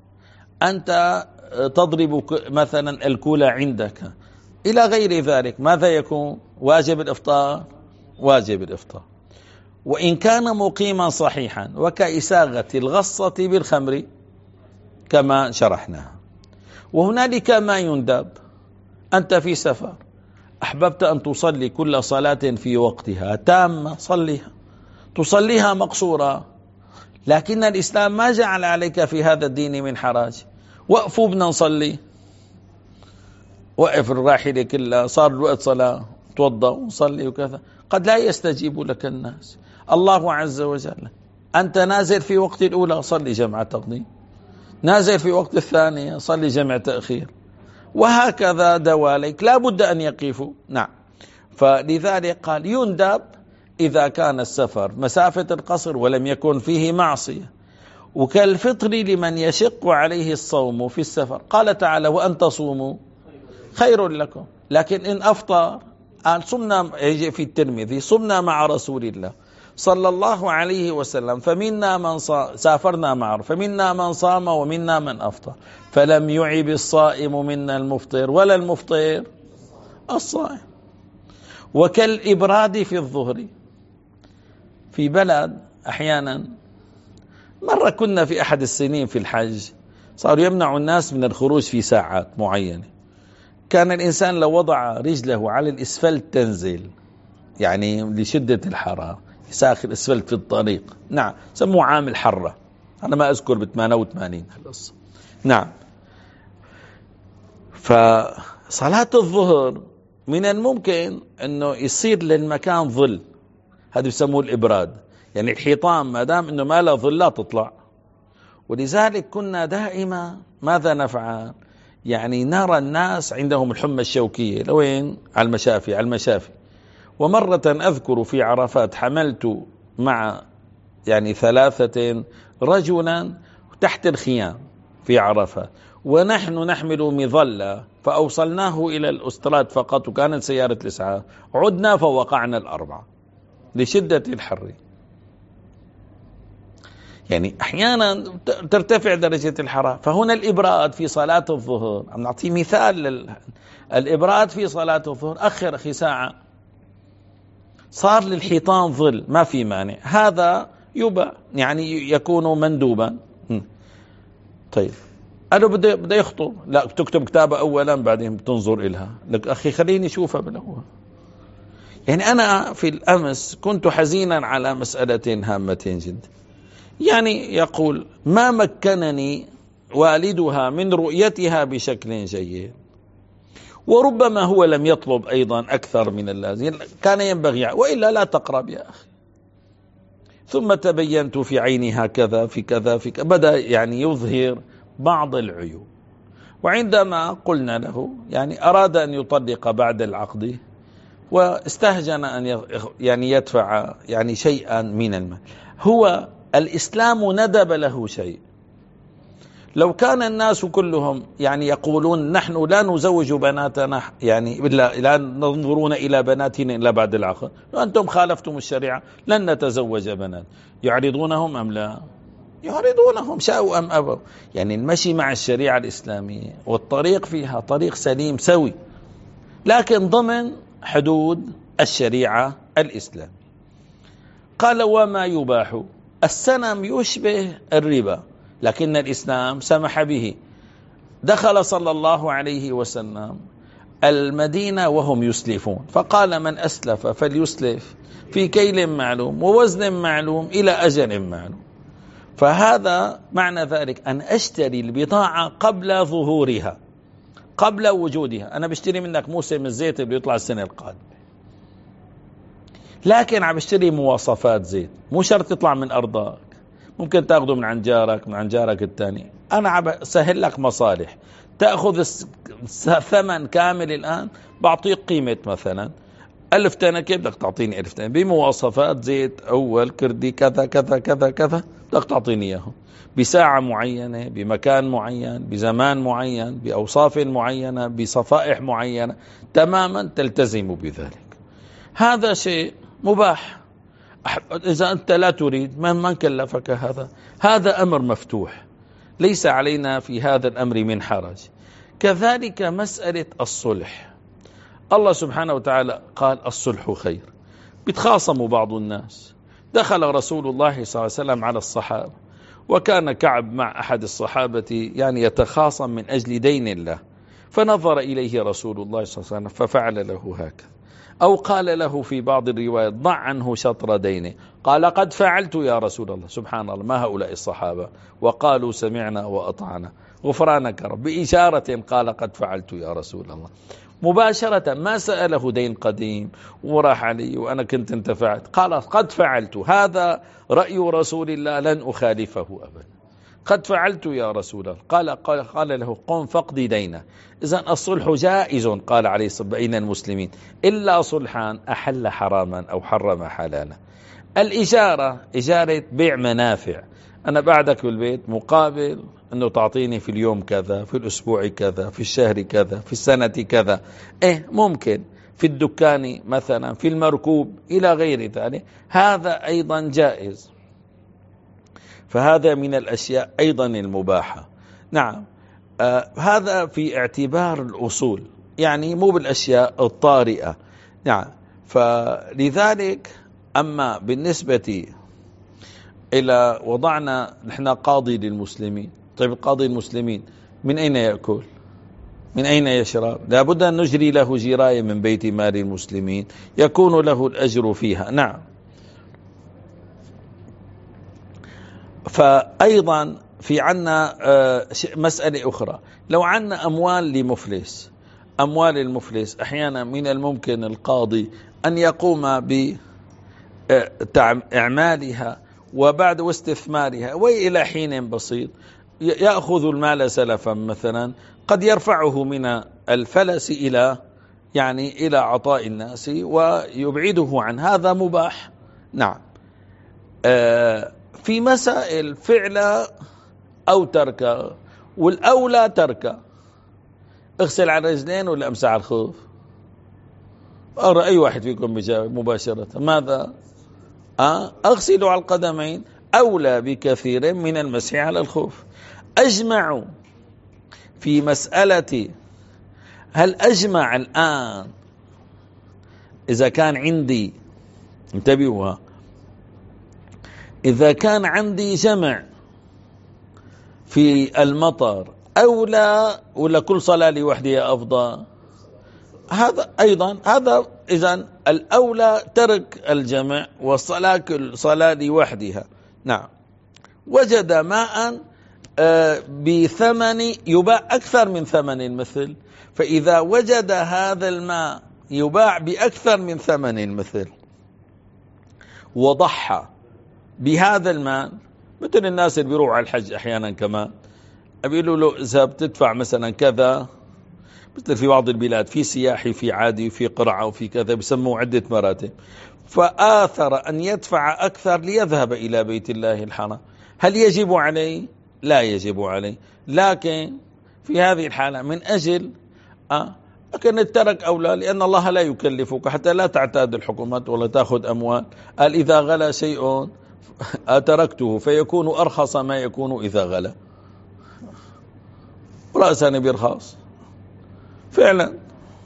أنت تضرب مثلا الكلى عندك، إلى غير ذلك. ماذا يكون؟ واجب الإفطار، واجب الإفطار، وإن كان مقيما صحيحا، وكإساغة الغصة بالخمر كما شرحناها. وهنالك ما يندب. أنت في سفر، أحببت أن تصلي كل صلاة في وقتها تامة، صليها، تصليها مقصورة، لكن الإسلام ما جعل عليك في هذا الدين من حراج. وقفوا بدنا نصلي، وقف الراحلة كلها، صار الوقت صلاة، توضأ ونصلي وكذا، قد لا يستجيب لك الناس. الله عز وجل أنت نازل في وقت الأولى صلي جمع تقديم، نازل في وقت الثانية صلي جمع تأخير، وهكذا دواليك لا بد أن يقفوا. نعم. فلذلك قال يندب إذا كان السفر مسافة القصر ولم يكن فيه معصية، وكالفطر لمن يشق عليه الصوم في السفر. قال تعالى وأن تصوموا خير لكم، لكن إن أفطر قال صمنا، يجي في الترمذي صمنا مع رسول الله صلى الله عليه وسلم فمنا من صام، سافرنا معه فمنا من صام ومنا من أفطر، فلم يعب الصائم منا المفطر ولا المفطر الصائم. وكالإبراد في الظهر. في بلد أحيانا، مرة كنا في أحد السنين في الحج، صاروا يمنعوا الناس من الخروج في ساعات معينة، كان الإنسان لو وضع رجله على الإسفلت تنزل، يعني لشدة الحرارة ساخن الإسفلت في الطريق. نعم، سموه عام الحرة، أنا ما أذكر ب ثمانية وثمانين القصة. نعم. فصلاة الظهر من الممكن أنه يصير للمكان ظل، هذا يسموه الإبراد، يعني الحيطان ما دام أنه ما له ظل لا تطلع. ولذلك كنا دائما ماذا نفعل؟ يعني نرى الناس عندهم الحمى الشوكية، لوين؟ على المشافي، على المشافي. ومرة أذكر في عرفات حملت مع يعني ثلاثة رجلا تحت الخيام في عرفات، ونحن نحمل مظلة، فأوصلناه إلى الأستراد فقط، وكانت سيارة الإسعاف، عدنا فوقعنا الأربعة لشدة الحر. يعني أحيانا ترتفع درجة الحرارة. فهنا الإبراد في صلاة الظهر، عم نعطي مثال الإبراد في صلاة الظهر، أخر أخي ساعة، صار للحيطان ظل، ما في مانع، هذا يباع، يعني يكون مندوبا. طيب أنا بدي بدي يخطب، لا تكتب كتابة أولا بعدين بتنظر إلها، لك أخي خليني أشوفها بالأول. يعني أنا في الأمس كنت حزينا على مسألة هامة جدا، يعني يقول ما مكنني والدها من رؤيتها بشكل جيد، وربما هو لم يطلب أيضا أكثر من اللازم، كان ينبغي، وإلا لا تقرب يا أخي. ثم تبينت في عينها كذا في كذا في كذا، بدأ يعني يظهر بعض العيوب. وعندما قلنا له يعني أراد أن يطلق بعد العقد، واستهجن أن يعني يدفع يعني شيئا من المال، هو الإسلام ندب له شيء. لو كان الناس كلهم يعني يقولون نحن لا نزوج بناتنا، يعني لا, لا ننظرون إلى بناتنا إلا بعد العقد، وأنتم خالفتم الشريعة لن نتزوج بنات، يعرضونهم أم لا؟ يعرضونهم شاءوا أم أبوا. يعني المشي مع الشريعة الإسلامية والطريق فيها طريق سليم سوي، لكن ضمن حدود الشريعة الإسلامية. قال وما يباح؟ السنم يشبه الربا، لكن الإسلام سمح به. دخل صلى الله عليه وسلم المدينة وهم يسلفون، فقال من أسلف فليسلف في كيل معلوم ووزن معلوم إلى أجل معلوم. فهذا معنى ذلك أن أشتري البضاعة قبل ظهورها، قبل وجودها. أنا بشتري منك موسم الزيت اللي يطلع السنة القادمة، لكن عم بشتري مواصفات زيت، مو شرط تطلع من أرضك، ممكن تأخذه من عن جارك، من عن جارك الثاني. أنا عم سهل لك مصالح، تأخذ الثمن كامل الآن، بعطيك قيمة مثلا ألف تنكة، بدك تعطيني ألف تنكة بمواصفات زيت أول كردي كذا كذا كذا كذا، بدك تعطيني إياه بساعة معينة، بمكان معين، بزمان معين، بأوصاف معينة، بصفائح معينة، تماما تلتزم بذلك. هذا شيء مباح. إذا أنت لا تريد، من كلفك هذا؟ هذا أمر مفتوح، ليس علينا في هذا الأمر من حرج. كذلك مسألة الصلح، الله سبحانه وتعالى قال الصلح خير. بيتخاصموا بعض الناس، دخل رسول الله صلى الله عليه وسلم على الصحابة، وكان كعب مع أحد الصحابة يعني يتخاصم من أجل دين الله، فنظر إليه رسول الله صلى الله عليه وسلم ففعل له هكذا، أو قال له في بعض الروايات ضع عنه شطر دينه، قال قد فعلت يا رسول الله. سبحان الله، ما هؤلاء الصحابة، وقالوا سمعنا وأطعنا غفرانك رب، بإشارة قال قد فعلت يا رسول الله، مباشرة، ما سأله دين قديم وراح علي وأنا كنت انتفعت، قال قد فعلت، هذا رأي رسول الله لن أخالفه أبدا، قد فعلت يا رسول الله. قال, قال, قال له قم فقد دينه. إذن الصلح جائز، قال عليه الصلاة والسلام، بين المسلمين، إلا صلحان أحل حراما أو حرم حلالا. الإجارة إجارة بيع منافع، أنا بعدك بالبيت مقابل أنه تعطيني في اليوم كذا، في الأسبوع كذا، في الشهر كذا، في السنة كذا، إيه ممكن، في الدكان مثلا، في المركوب إلى غير ذلك، هذا أيضا جائز. فهذا من الأشياء أيضا المباحة. نعم، آه هذا في اعتبار الأصول، يعني مو بالأشياء الطارئة. نعم. فلذلك أما بالنسبة إلى وضعنا نحن قاضي للمسلمين، طيب القاضي المسلمين من أين يأكل؟ من أين يشرب؟ لابد أن نجري له جراية من بيت مال المسلمين يكون له الأجر فيها. نعم. فأيضا في عنا مسألة أخرى، لو عنا أموال لمفلس، أموال المفلس أحيانا من الممكن القاضي أن يقوم بإعمالها وبعد واستثمارها وإلى حين بسيط يأخذ المال سلفا مثلا، قد يرفعه من الفلس إلى يعني إلى عطاء الناس ويبعده عن هذا مباح. نعم. في مسائل فعل أو ترك، والأولى ترك، اغسل على الرجلين ولا امسح على الخوف؟ أرى أي واحد فيكم بيجاوب مباشرة. ماذا؟ أه؟ أغسل على القدمين أولى بكثير من المسح على الخوف. أجمعوا في مسألة، هل أجمع الآن إذا كان عندي، انتبهوا، إذا كان عندي جمع في المطر أولى ولا كل صلاة لوحدها أفضل؟ هذا أيضا، هذا إذن الأولى ترك الجمع والصلاة كل صلاة لوحدها. نعم. وجد ماء بثمن يباع أكثر من ثمن المثل، فإذا وجد هذا الماء يباع بأكثر من ثمن المثل وضحى بهذا المال، مثل الناس اللي بيروحوا على الحج أحيانا كمان بيقولوا له إذا بتدفع مثلا كذا، مثل في بعض البلاد في سياحي في عادي في قرعة وفي كذا بسموه عدة مراتب، فآثر أن يدفع أكثر ليذهب إلى بيت الله الحرام. هل يجب عليه؟ لا يجب عليه، لكن في هذه الحالة من أجل أه لكن الترك أولى، لأن الله لا يكلفك حتى لا تعتاد الحكومات ولا تأخذ أموال. قال إذا غلى شيء أتركته فيكون أرخص ما يكون إذا غلى، رأسا بيرخص فعلا.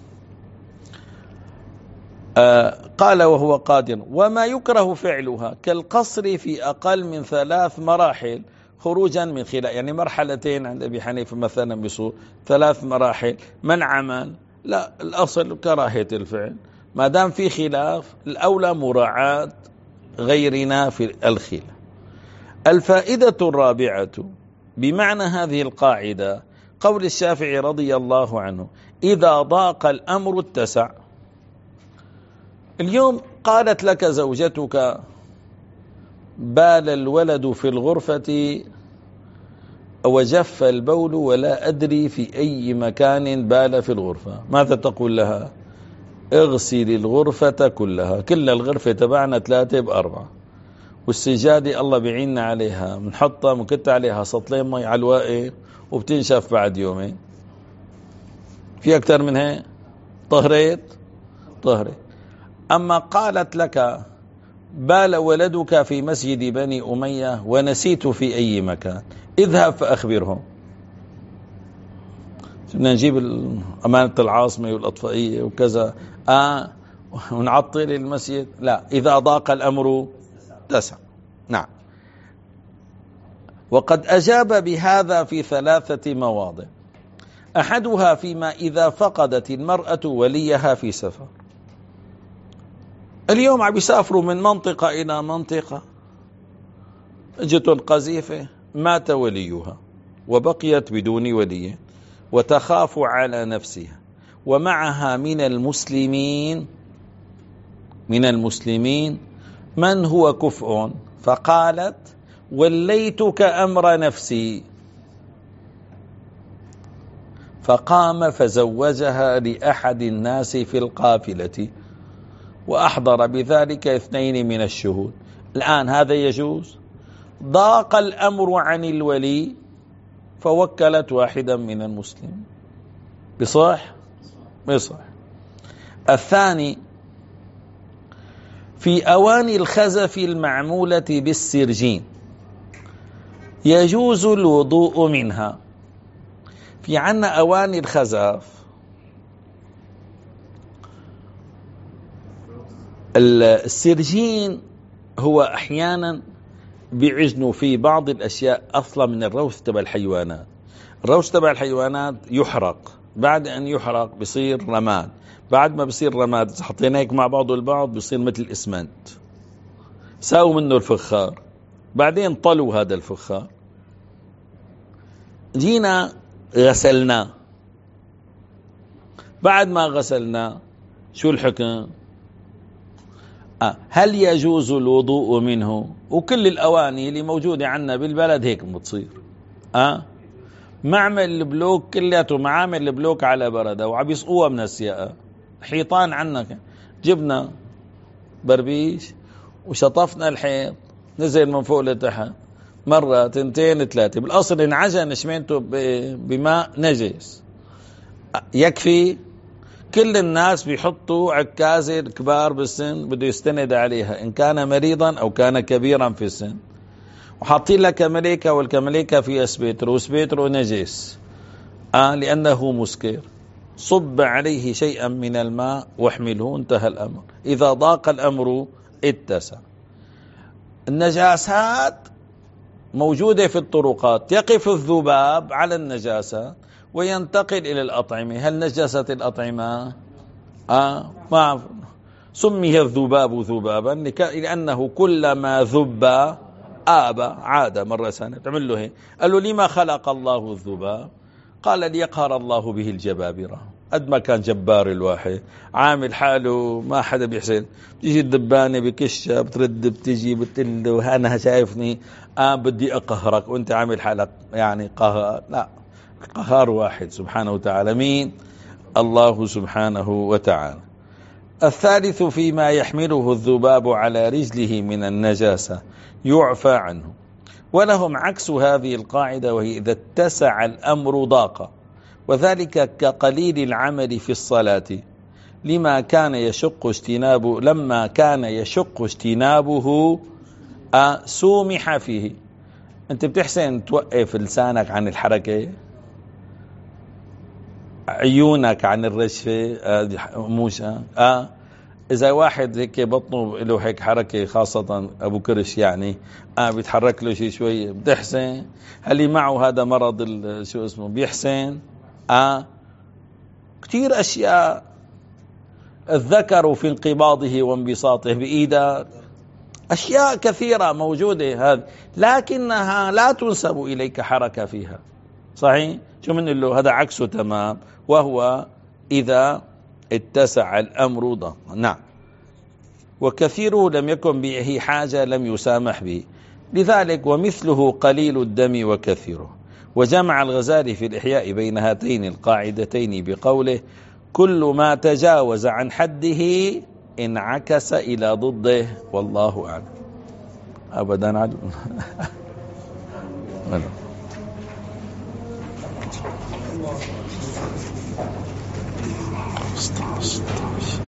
آه قال وهو قادر، وما يكره فعلها كالقصر في أقل من ثلاث مراحل خروجا من خلاف، يعني مرحلتين عند أبي حنيفة مثلا بصور ثلاث مراحل. من عمل لا، الأصل كراهية الفعل، ما دام في خلاف الأولى مراعاة غيرنا في الخلاف. الفائدة الرابعة بمعنى هذه القاعدة قول الشافعي رضي الله عنه: إذا ضاق الأمر اتسع. اليوم قالت لك زوجتك: بال الولد في الغرفة وجف البول ولا أدري في أي مكان بال في الغرفة، ماذا تقول لها؟ اغسل الغرفة كلها، كل الغرفة تبعنا ثلاثة بأربعة، والسجادة الله بيعيننا عليها، بنحطها بنكت عليها سطلين مي على الواقع وبتنشف بعد يومين. في أكثر من هيك؟ طهريت طهريت. أما قالت لك: بال ولدك في مسجد بني أمية ونسيت في أي مكان، اذهب فأخبرهم. بدنا نجيب أمانة العاصمة والأطفائية وكذا آه ونعطل المسجد؟ لا، إذا ضاق الأمر اتسع. نعم. وقد أجاب بهذا في ثلاثة مواضع. أحدها فيما إذا فقدت المرأة وليها في سفر. اليوم عم يسافروا من منطقة إلى منطقة، اجت القذيفة مات وليها وبقيت بدون ولي وتخاف على نفسها، ومعها من المسلمين من المسلمين من هو كفء، فقالت: وليتك أمر نفسي، فقام فزوجها لأحد الناس في القافلة وأحضر بذلك اثنين من الشهود. الآن هذا يجوز؟ ضاق الأمر عن الولي فوكلت واحدا من المسلمين، بصح؟ بصح. الثاني في أواني الخزف المعمولة بالسرجين يجوز الوضوء منها. في عنا أواني الخزف السرجين هو أحيانا بيعجنوا في بعض الأشياء أصلا من الروث تبع الحيوانات. الروث تبع الحيوانات يحرق، بعد أن يحرق بصير رماد، بعد ما بصير رماد حطيناه مع بعضه البعض بصير مثل الإسمنت، ساووا منه الفخار، بعدين طلوا هذا الفخار، جينا غسلناه، بعد ما غسلناه شو الحكم؟ آه. هل يجوز الوضوء منه؟ وكل الأواني اللي موجودة عندنا بالبلد هيك بتصير. آه. معمل البلوك كلياته معامل البلوك على بردة وعم يسقوها من السياقة. حيطان عنا جبنا بربيش وشطفنا الحيط، نزل من فوق لتحت مرة تنتين ثلاثة، بالأصل انعجن شمينته بماء نجس يكفي. كل الناس بيحطوا عكازة كبار بالسن بده يستند عليها إن كان مريضا أو كان كبيرا في السن، وحاطين لك كمليكة، والكمليكة فيها سبيتر وسبيتر نجس آه لأنه مسكر. صب عليه شيئا من الماء واحمله، انتهى الأمر. إذا ضاق الأمر اتسع. النجاسات موجودة في الطرقات، يقف الذباب على النجاسة وينتقل إلى الأطعمة. هل نجست الأطعمة؟ آه ما سمي الذباب ذبابا لأنه كلما ذب آب عاد مرة ثانية. تعمل له هيك، قال له لما خلق الله الذباب؟ قال ليقهر الله به الجبابرة. قد ما كان جبار الواحد عامل حاله ما حدا بيحسن، بتيجي الدبانة بكشة بترد بتجي بتقول له أنا شايفني آه بدي أقهرك وأنت عامل حالك يعني قهر. لا، قهار واحد سبحانه وتعالى. مين؟ الله سبحانه وتعالى. الثالث فيما يحمله الذباب على رجله من النجاسة يعفى عنه. ولهم عكس هذه القاعدة، وهي إذا اتسع الأمر ضاق، وذلك كقليل العمل في الصلاة لما كان يشق اجتنابه لما كان يشق اجتنابه سومح فيه. أنت بتحسن توقف لسانك عن الحركة، عيونك عن الرشفة، موشة. آه إذا واحد هيك بطنه له هيك حركة، خاصة أبو كرش يعني آه بيتحرك له شيء شوي بتحسن. هل معه هذا مرض شو اسمه بيحسن؟ آه كتير أشياء. الذكر في انقباضه وانبساطه بإيدك، أشياء كثيرة موجودة هذا، لكنها لا تنسب إليك حركة فيها. صحيح؟ شو من له هذا عكسه تمام، وهو إذا اتسع الأمر ضاق. نعم. وكثيره لم يكن به حاجة لم يسامح به، لذلك ومثله قليل الدم وكثيره. وجمع الغزالي في الإحياء بين هاتين القاعدتين بقوله كل ما تجاوز عن حده انعكس إلى ضده، والله أعلم. أبدا عدل.